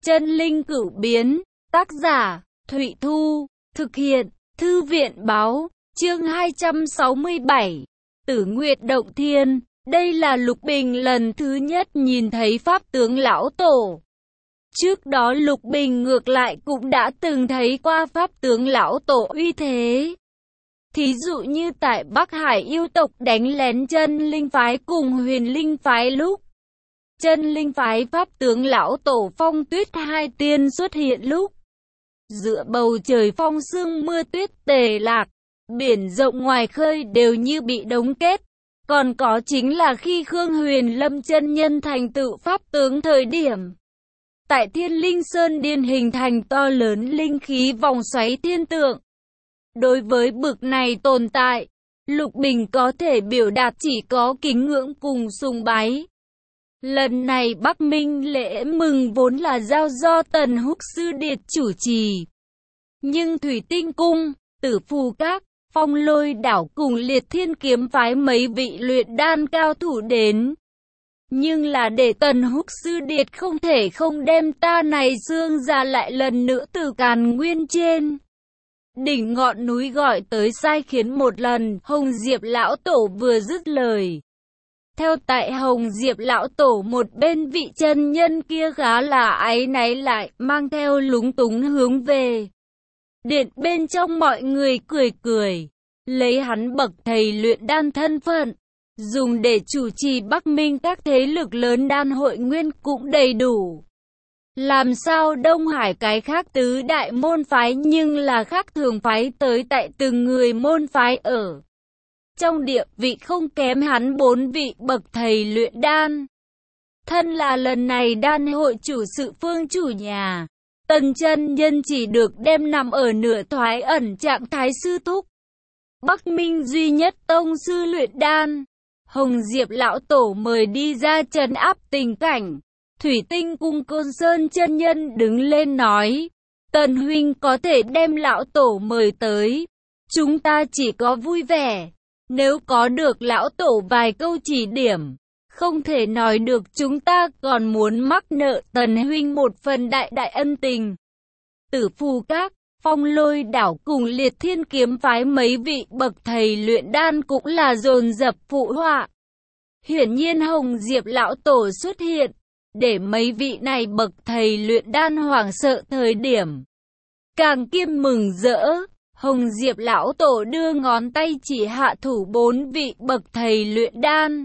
Chân linh cửu biến, tác giả, Thụy Thu, thực hiện, Thư viện báo, chương 267, Tử Nguyệt Động Thiên. Đây là Lục Bình lần thứ nhất nhìn thấy Pháp tướng Lão Tổ. Trước đó Lục Bình ngược lại cũng đã từng thấy qua Pháp tướng Lão Tổ uy thế. Thí dụ như tại Bắc Hải yêu tộc đánh lén Chân Linh Phái cùng Huyền Linh Phái lúc Chân Linh Phái Pháp tướng Lão Tổ Phong Tuyết hai tiên xuất hiện lúc giữa bầu trời phong sương mưa tuyết tề lạc, biển rộng ngoài khơi đều như bị đóng kết. Còn có chính là khi Khương Huyền Lâm chân nhân thành tựu Pháp tướng thời điểm tại Thiên Linh Sơn Điên hình thành to lớn linh khí vòng xoáy thiên tượng. Đối với bực này tồn tại, Lục Bình có thể biểu đạt chỉ có kính ngưỡng cùng sùng bái. Lần này Bắc Minh lễ mừng vốn là giao do Tần Húc Sư Điệt chủ trì. Nhưng Thủy Tinh Cung, Tử Phù Các, Phong Lôi Đảo cùng Liệt Thiên Kiếm phái mấy vị luyện đan cao thủ đến. Nhưng là để Tần Húc Sư Điệt không thể không đem ta này xương ra lại lần nữa từ Càn Nguyên trên đỉnh ngọn núi gọi tới sai khiến một lần. Hồng Diệp Lão Tổ vừa dứt lời, theo tại Hồng Diệp Lão Tổ một bên vị chân nhân kia khá là áy náy lại mang theo lúng túng hướng về điện bên trong. Mọi người cười cười, lấy hắn bậc thầy luyện đan thân phận dùng để chủ trì Bắc Minh các thế lực lớn đan hội nguyên cũng đầy đủ. Làm sao Đông Hải cái khác tứ đại môn phái nhưng là khác thường phái tới tại từng người môn phái ở trong địa vị không kém hắn bốn vị bậc thầy luyện đan. Thân là lần này đan hội chủ sự phương chủ nhà, Tần chân nhân chỉ được đem nằm ở nửa thoái ẩn trạng thái sư thúc. Bắc Minh duy nhất tông sư luyện đan, Hồng Diệp Lão Tổ mời đi ra trấn áp tình cảnh. Thủy Tinh Cung Côn Sơn chân nhân đứng lên nói, Tần huynh có thể đem Lão Tổ mời tới, chúng ta chỉ có vui vẻ. Nếu có được Lão Tổ vài câu chỉ điểm, không thể nói được chúng ta còn muốn mắc nợ Tần huynh một phần đại đại ân tình. Tử Phù Các, Phong Lôi Đảo cùng Liệt Thiên Kiếm phái mấy vị bậc thầy luyện đan cũng là dồn dập phụ họa. Hiển nhiên Hồng Diệp Lão Tổ xuất hiện để mấy vị này bậc thầy luyện đan hoảng sợ thời điểm càng kiêm mừng rỡ. Hồng Diệp Lão Tổ đưa ngón tay chỉ hạ thủ bốn vị bậc thầy luyện đan,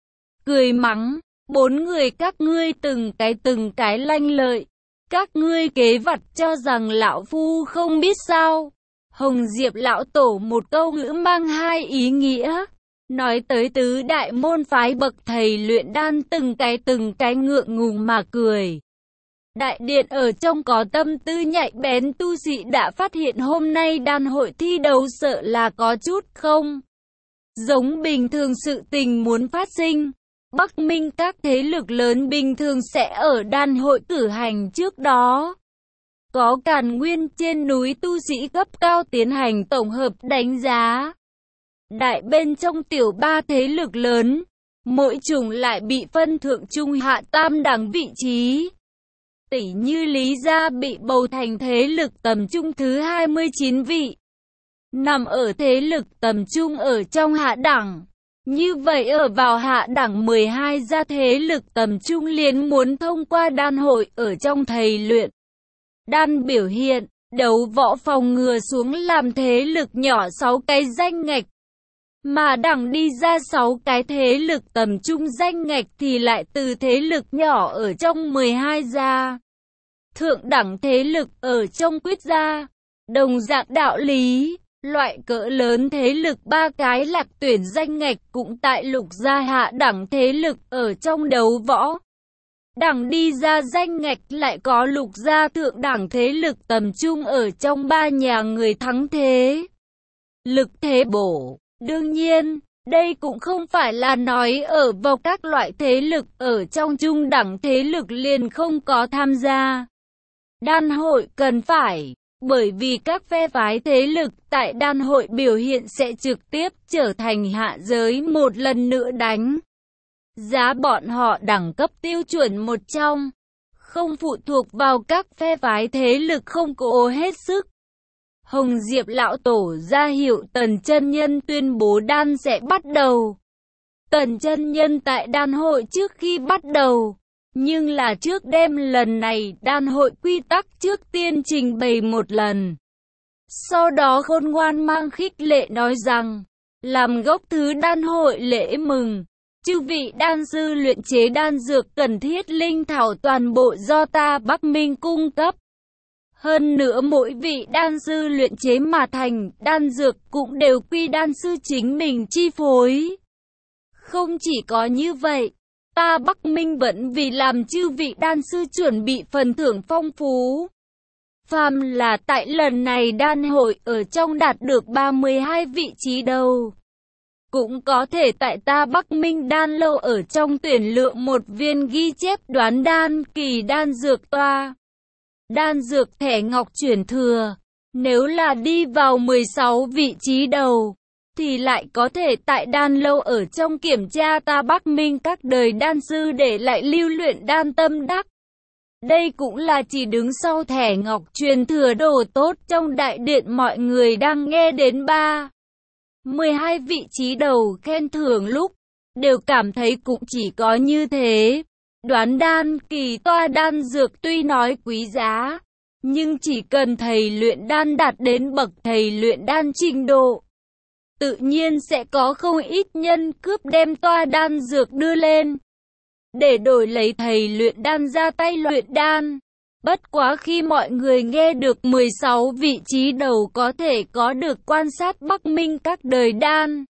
cười mắng, bốn người các ngươi từng cái lanh lợi, các ngươi kế vặt cho rằng lão phu không biết sao. Hồng Diệp Lão Tổ một câu ngữ mang hai ý nghĩa, nói tới tứ đại môn phái bậc thầy luyện đan từng cái ngượng ngùng mà cười. Đại điện ở trong có tâm tư nhạy bén tu sĩ đã phát hiện hôm nay đan hội thi đấu sợ là có chút không giống bình thường sự tình muốn phát sinh. Bắc Minh các thế lực lớn bình thường sẽ ở đan hội cử hành trước đó có Càn Nguyên trên núi tu sĩ cấp cao tiến hành tổng hợp đánh giá. Đại bên trong tiểu ba thế lực lớn, mỗi chủng lại bị phân thượng trung hạ tam đẳng vị trí. Tỷ như Lý Gia bị bầu thành thế lực tầm trung thứ 29 vị, nằm ở thế lực tầm trung ở trong hạ đẳng. Như vậy ở vào hạ đẳng 12 gia thế lực tầm trung liền muốn thông qua đan hội ở trong thầy luyện đan biểu hiện, đấu võ phòng ngừa xuống làm thế lực nhỏ 6 cái danh ngạch. Mà đẳng đi ra 6 cái thế lực tầm trung danh ngạch thì lại từ thế lực nhỏ ở trong 12 gia thượng đẳng thế lực ở trong quyết gia. Đồng dạng đạo lý, loại cỡ lớn thế lực 3 cái lạc tuyển danh ngạch cũng tại lục gia hạ đẳng thế lực ở trong đấu võ. Đẳng đi ra danh ngạch lại có lục gia thượng đẳng thế lực tầm trung ở trong 3 nhà người thắng thế lực thế bổ. Đương nhiên, đây cũng không phải là nói ở vào các loại thế lực ở trong trung đẳng thế lực liền không có tham gia đan hội cần phải, bởi vì các phe phái thế lực tại đan hội biểu hiện sẽ trực tiếp trở thành hạ giới một lần nữa đánh giá bọn họ đẳng cấp tiêu chuẩn một trong. không phụ thuộc vào các phe phái thế lực, không cố hết sức. Hồng Diệp lão tổ ra hiệu Tần chân nhân tuyên bố đan sẽ bắt đầu. Tần chân nhân tại đan hội trước khi bắt đầu, nhưng là trước đêm lần này đan hội quy tắc trước tiên trình bày một lần. Sau đó khôn ngoan mang khích lệ nói rằng, làm gốc thứ đan hội lễ mừng, chư vị đan sư luyện chế đan dược cần thiết linh thảo toàn bộ do ta Bắc Minh cung cấp. Hơn nữa mỗi vị đan sư luyện chế mà thành đan dược cũng đều quy đan sư chính mình chi phối. Không chỉ có như vậy, ta Bắc Minh vẫn vì làm chư vị đan sư chuẩn bị phần thưởng phong phú. Phàm là tại lần này đan hội ở trong đạt được 32 vị trí đầu, cũng có thể tại ta Bắc Minh đan lâu ở trong tuyển lựa một viên ghi chép đoán đan kỳ đan dược toa. Đan dược thẻ ngọc chuyển thừa, nếu là đi vào 16 vị trí đầu, thì lại có thể tại đan lâu ở trong kiểm tra ta Bắc Minh các đời đan sư để lại lưu luyện đan tâm đắc. Đây cũng là chỉ đứng sau thẻ ngọc truyền thừa đồ tốt trong đại điện mọi người đang nghe đến 12 vị trí đầu khen thưởng lúc, đều cảm thấy cũng chỉ có như thế. Đoán đan kỳ toa đan dược tuy nói quý giá, nhưng chỉ cần thầy luyện đan đạt đến bậc thầy luyện đan trình độ, tự nhiên sẽ có không ít nhân cướp đem toa đan dược đưa lên, để đổi lấy thầy luyện đan ra tay luyện đan. Bất quá khi mọi người nghe được 16 vị trí đầu có thể có được quan sát Bắc Minh các đời đan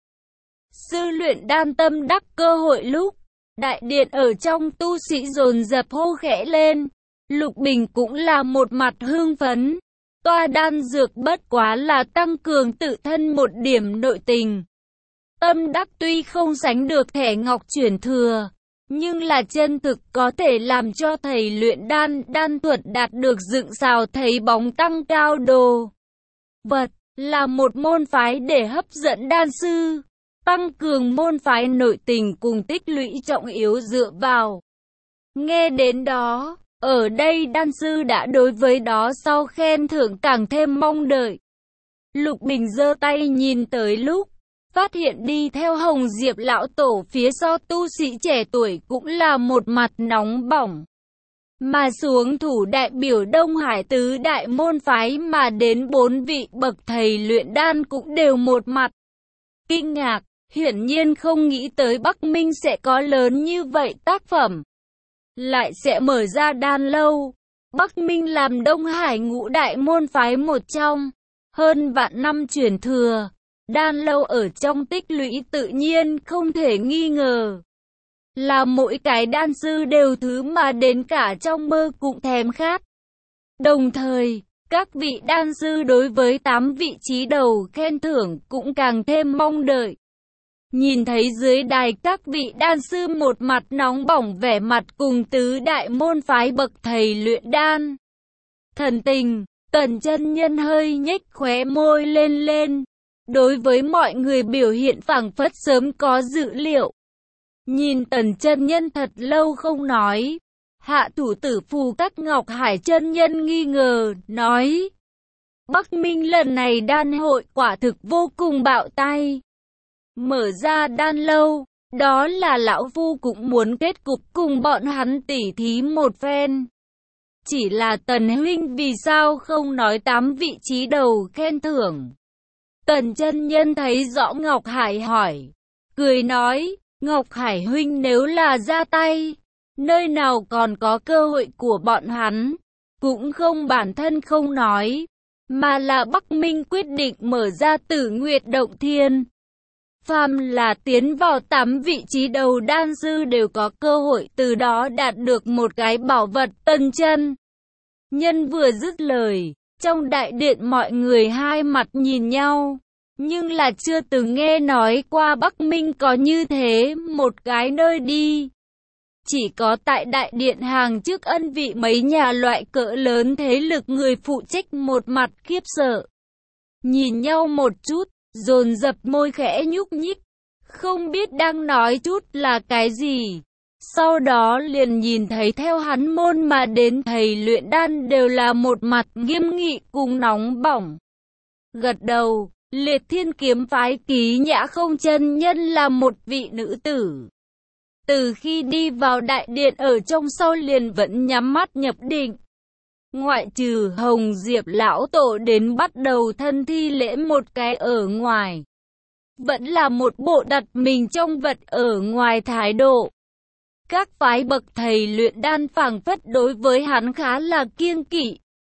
sư luyện đan tâm đắc cơ hội lúc, đại điện ở trong tu sĩ dồn dập hô khẽ lên. Lục Bình cũng là một mặt hưng phấn. Toa đan dược bất quá là tăng cường tự thân một điểm nội tình. Tâm đắc tuy không sánh được thẻ ngọc chuyển thừa, nhưng là chân thực có thể làm cho thầy luyện đan thuật đạt được dựng xào thấy bóng tăng cao đồ vật, là một môn phái để hấp dẫn đan sư, tăng cường môn phái nội tình cùng tích lũy trọng yếu dựa vào. Nghe đến đó, ở đây đan sư đã đối với đó sau khen thưởng càng thêm mong đợi. Lục Bình giơ tay nhìn tới lúc, phát hiện đi theo Hồng Diệp lão tổ phía sau tu sĩ trẻ tuổi cũng là một mặt nóng bỏng. Mà xuống thủ đại biểu Đông Hải tứ đại môn phái mà đến 4 vị bậc thầy luyện đan cũng đều một mặt kinh ngạc, hiển nhiên không nghĩ tới Bắc Minh sẽ có lớn như vậy tác phẩm. Lại sẽ mở ra đan lâu. Bắc Minh làm Đông Hải ngũ đại môn phái một trong, hơn vạn năm truyền thừa. Đan lâu ở trong tích lũy tự nhiên không thể nghi ngờ, là mỗi cái đan sư đều thứ mà đến cả trong mơ cũng thèm khát. Đồng thời, các vị đan sư đối với 8 vị trí đầu khen thưởng cũng càng thêm mong đợi. Nhìn thấy dưới đài các vị đan sư một mặt nóng bỏng vẻ mặt cùng tứ đại môn phái bậc thầy luyện đan thần tình, Tần chân nhân hơi nhếch khóe môi lên. Đối với mọi người biểu hiện phảng phất sớm có dự liệu. Nhìn Tần chân nhân thật lâu không nói, hạ thủ tử phù các Ngọc Hải chân nhân nghi ngờ, nói: Bắc Minh lần này đan hội quả thực vô cùng bạo tay. Mở ra đan lâu, đó là lão phu cũng muốn kết cục cùng bọn hắn tỉ thí một phen. Chỉ là Tần huynh vì sao không nói 8 vị trí đầu khen thưởng? Tần chân nhân thấy rõ Ngọc Hải hỏi, cười nói: Ngọc Hải huynh nếu là ra tay, nơi nào còn có cơ hội của bọn hắn, cũng không bản thân không nói, mà là Bắc Minh quyết định mở ra Tử Nguyệt Động Thiên. Phàm là tiến vào 8 vị trí đầu đan sư đều có cơ hội từ đó đạt được một cái bảo vật. Tần chân nhân vừa dứt lời, trong đại điện mọi người hai mặt nhìn nhau, nhưng là chưa từng nghe nói qua Bắc Minh có như thế một cái nơi đi. Chỉ có tại đại điện hàng trước ân vị mấy nhà loại cỡ lớn thế lực người phụ trách một mặt khiếp sợ. Nhìn nhau một chút, dồn dập môi khẽ nhúc nhích, không biết đang nói chút là cái gì. Sau đó liền nhìn thấy theo hắn môn mà đến thầy luyện đan đều là một mặt nghiêm nghị cùng nóng bỏng. Gật đầu, Liệt Thiên kiếm phái Ký Nhã Không chân nhân là một vị nữ tử. Từ khi đi vào đại điện ở trong sau liền vẫn nhắm mắt nhập định. Ngoại trừ Hồng Diệp lão tổ đến bắt đầu thân thi lễ một cái ở ngoài. Vẫn là một bộ đặt mình trong vật ở ngoài thái độ. Các phái bậc thầy luyện đan phảng phất đối với hắn khá là kiêng kỵ.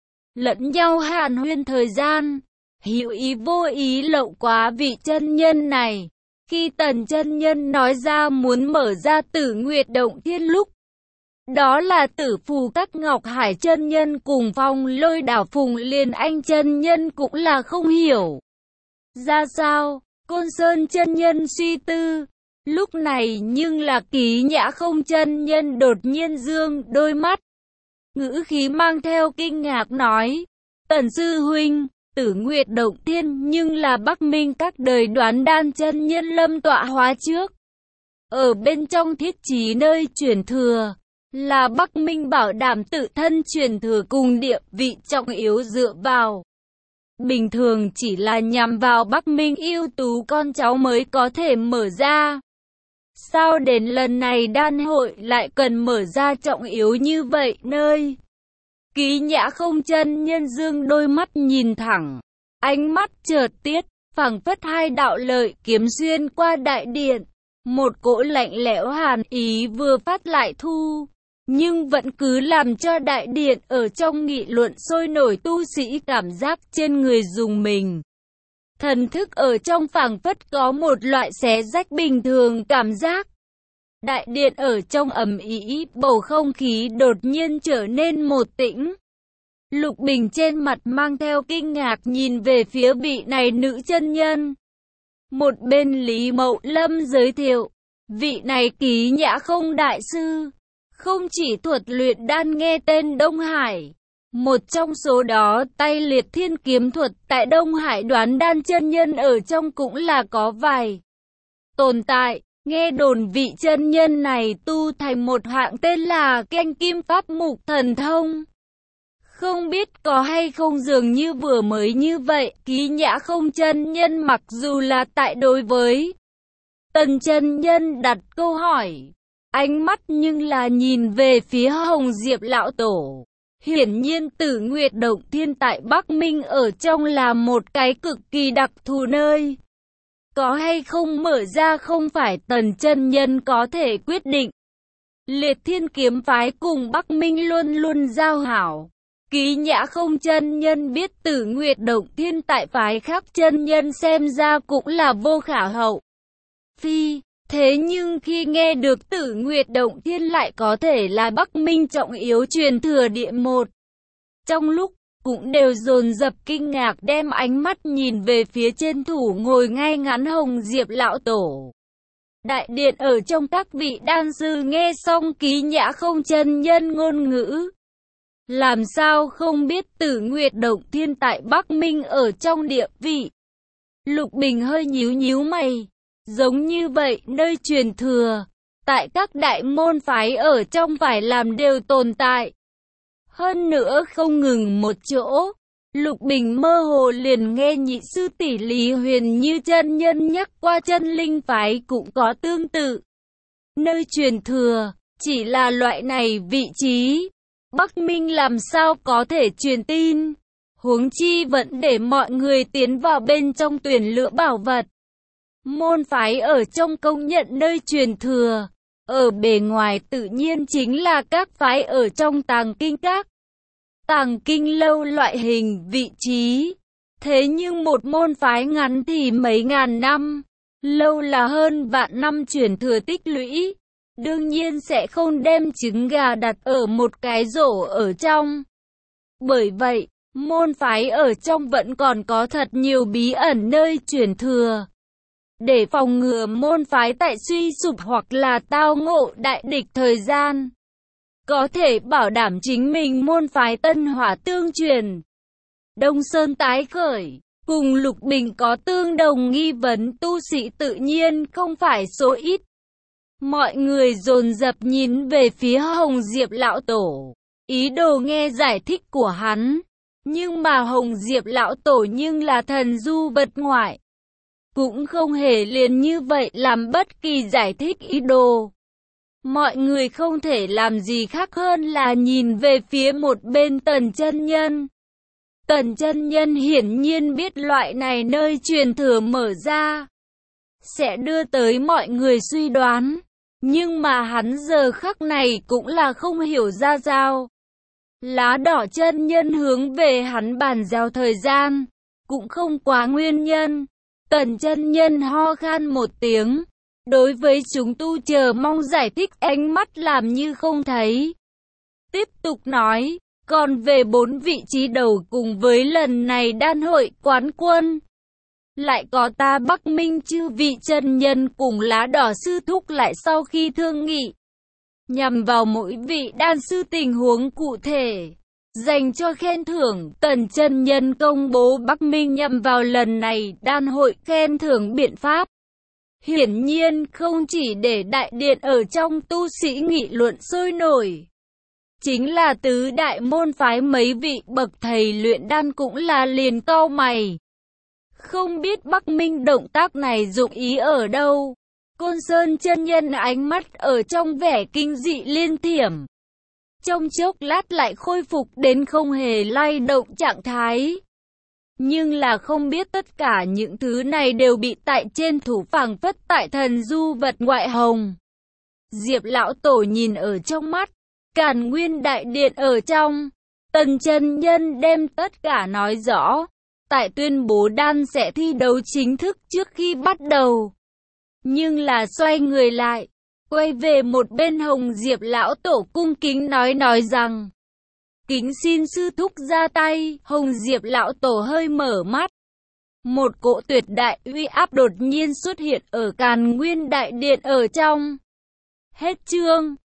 Lẫn nhau hàn huyên thời gian, hữu ý vô ý lậu quá vị chân nhân này. Khi Tần chân nhân nói ra muốn mở ra Tử Nguyệt Động Thiên lúc, đó là Tử Phù Các Ngọc Hải chân nhân cùng Phong Lôi Đảo Phùng Liên Anh chân nhân cũng là không hiểu. Ra sao, Côn Sơn chân nhân suy tư. Lúc này nhưng là Ký Nhã Không chân nhân đột nhiên dương đôi mắt. Ngữ khí mang theo kinh ngạc nói, Tần sư huynh, Tử Nguyệt Động Thiên nhưng là Bắc Minh các đời Đoán Đan chân nhân lâm tọa hóa trước. Ở bên trong thiết trí nơi truyền thừa, là Bắc Minh bảo đảm tự thân truyền thừa cùng địa vị trọng yếu dựa vào. Bình thường chỉ là nhằm vào Bắc Minh ưu tú con cháu mới có thể mở ra. Sao đến lần này đan hội lại cần mở ra trọng yếu như vậy nơi? Ký Nhã Không chân nhân dương đôi mắt nhìn thẳng, ánh mắt chợt tiết, phảng phất hai đạo lợi kiếm xuyên qua đại điện, một cỗ lạnh lẽo hàn ý vừa phát lại thu, nhưng vẫn cứ làm cho đại điện ở trong nghị luận sôi nổi, tu sĩ cảm giác trên người rùng mình. Thần thức ở trong phảng phất có một loại xé rách bình thường cảm giác. Đại điện ở trong ầm ĩ, bầu không khí đột nhiên trở nên một tĩnh. Lục Bình trên mặt mang theo kinh ngạc nhìn về phía vị này nữ chân nhân. Một bên Lý Mậu Lâm giới thiệu, vị này Ký Nhã Không đại sư, không chỉ thuật luyện đan nghe tên Đông Hải. Một trong số đó tay Liệt Thiên kiếm thuật tại Đông Hải Đoán Đan chân nhân ở trong cũng là có vài tồn tại. Nghe đồn vị chân nhân này tu thành một hạng tên là Canh Kim Pháp Mục Thần Thông. Không biết có hay không dường như vừa mới như vậy, Ký Nhã Không chân nhân mặc dù là tại đối với Tần chân nhân đặt câu hỏi, ánh mắt nhưng là nhìn về phía Hồng Diệp lão tổ. Hiển nhiên Tử Nguyệt Động Thiên tại Bắc Minh ở trong là một cái cực kỳ đặc thù nơi. Có hay không mở ra không phải Tần chân nhân có thể quyết định. Liệt Thiên kiếm phái cùng Bắc Minh luôn luôn giao hảo. Ký Nhã Không chân nhân biết Tử Nguyệt Động Thiên tại phái khác chân nhân xem ra cũng là vô khả hậu phi. Thế nhưng khi nghe được Tử Nguyệt Động Thiên lại có thể là Bắc Minh trọng yếu truyền thừa địa một, trong lúc cũng đều dồn dập kinh ngạc đem ánh mắt nhìn về phía trên thủ ngồi ngay ngắn Hồng Diệp lão tổ. Đại điện ở trong các vị đan sư nghe xong Ký Nhã Không chân nhân ngôn ngữ, làm sao không biết Tử Nguyệt Động Thiên tại Bắc Minh ở trong địa vị. Lục Bình hơi nhíu nhíu mày, giống như vậy nơi truyền thừa, tại các đại môn phái ở trong phải làm đều tồn tại. Hơn nữa không ngừng một chỗ, Lục Bình mơ hồ liền nghe nhị sư tỷ Lý Huyền Như chân nhân nhắc qua chân linh phái cũng có tương tự. Nơi truyền thừa, chỉ là loại này vị trí, Bắc Minh làm sao có thể truyền tin, huống chi vẫn để mọi người tiến vào bên trong tuyển lựa bảo vật. Môn phái ở trong công nhận nơi truyền thừa, ở bề ngoài tự nhiên chính là các phái ở trong tàng kinh các, tàng kinh lâu loại hình vị trí. Thế nhưng một môn phái ngắn thì mấy ngàn năm, lâu là hơn vạn năm truyền thừa tích lũy, đương nhiên sẽ không đem trứng gà đặt ở một cái rổ ở trong. Bởi vậy, môn phái ở trong vẫn còn có thật nhiều bí ẩn nơi truyền thừa. Để phòng ngừa môn phái tại suy sụp hoặc là tao ngộ đại địch thời gian, có thể bảo đảm chính mình môn phái tân hỏa tương truyền. Đông Sơn tái khởi, cùng Lục Bình có tương đồng nghi vấn tu sĩ tự nhiên không phải số ít. Mọi người dồn dập nhìn về phía Hồng Diệp lão tổ, ý đồ nghe giải thích của hắn. Nhưng mà Hồng Diệp lão tổ nhưng là thần du vật ngoại, cũng không hề liền như vậy làm bất kỳ giải thích ý đồ. Mọi người không thể làm gì khác hơn là nhìn về phía một bên Tần chân nhân. Tần chân nhân hiển nhiên biết loại này nơi truyền thừa mở ra sẽ đưa tới mọi người suy đoán, nhưng mà hắn giờ khắc này cũng là không hiểu ra sao. Lá đỏ chân nhân hướng về hắn bàn giao thời gian, cũng không quá nguyên nhân. Tần chân nhân ho khan một tiếng, đối với chúng tu chờ mong giải thích ánh mắt làm như không thấy. Tiếp tục nói, còn về 4 vị trí đầu cùng với lần này đan hội quán quân, lại có ta Bắc Minh chư vị chân nhân cùng lá đỏ sư thúc lại sau khi thương nghị, nhằm vào mỗi vị đan sư tình huống cụ thể, dành cho khen thưởng. Tần chân nhân công bố Bắc Minh nhằm vào lần này đan hội khen thưởng biện pháp. Hiển nhiên không chỉ để đại điện ở trong tu sĩ nghị luận sôi nổi, chính là tứ đại môn phái mấy vị bậc thầy luyện đan cũng là liền cau mày. Không biết Bắc Minh động tác này dụng ý ở đâu. Côn Sơn chân nhân ánh mắt ở trong vẻ kinh dị liên thiểm, trong chốc lát lại khôi phục đến không hề lay động trạng thái. Nhưng là không biết tất cả những thứ này đều bị tại trên thủ phảng phất tại thần du vật ngoại hồng. Diệp lão tổ nhìn ở trong mắt, Càn Nguyên đại điện ở trong, Tần chân nhân đem tất cả nói rõ, tại tuyên bố đan sẽ thi đấu chính thức trước khi bắt đầu. Nhưng là xoay người lại, quay về một bên Hồng Diệp lão tổ cung kính nói rằng, kính xin sư thúc ra tay. Hồng Diệp lão tổ hơi mở mắt, một cỗ tuyệt đại uy áp đột nhiên xuất hiện ở Càn Nguyên đại điện ở trong. Hết chương.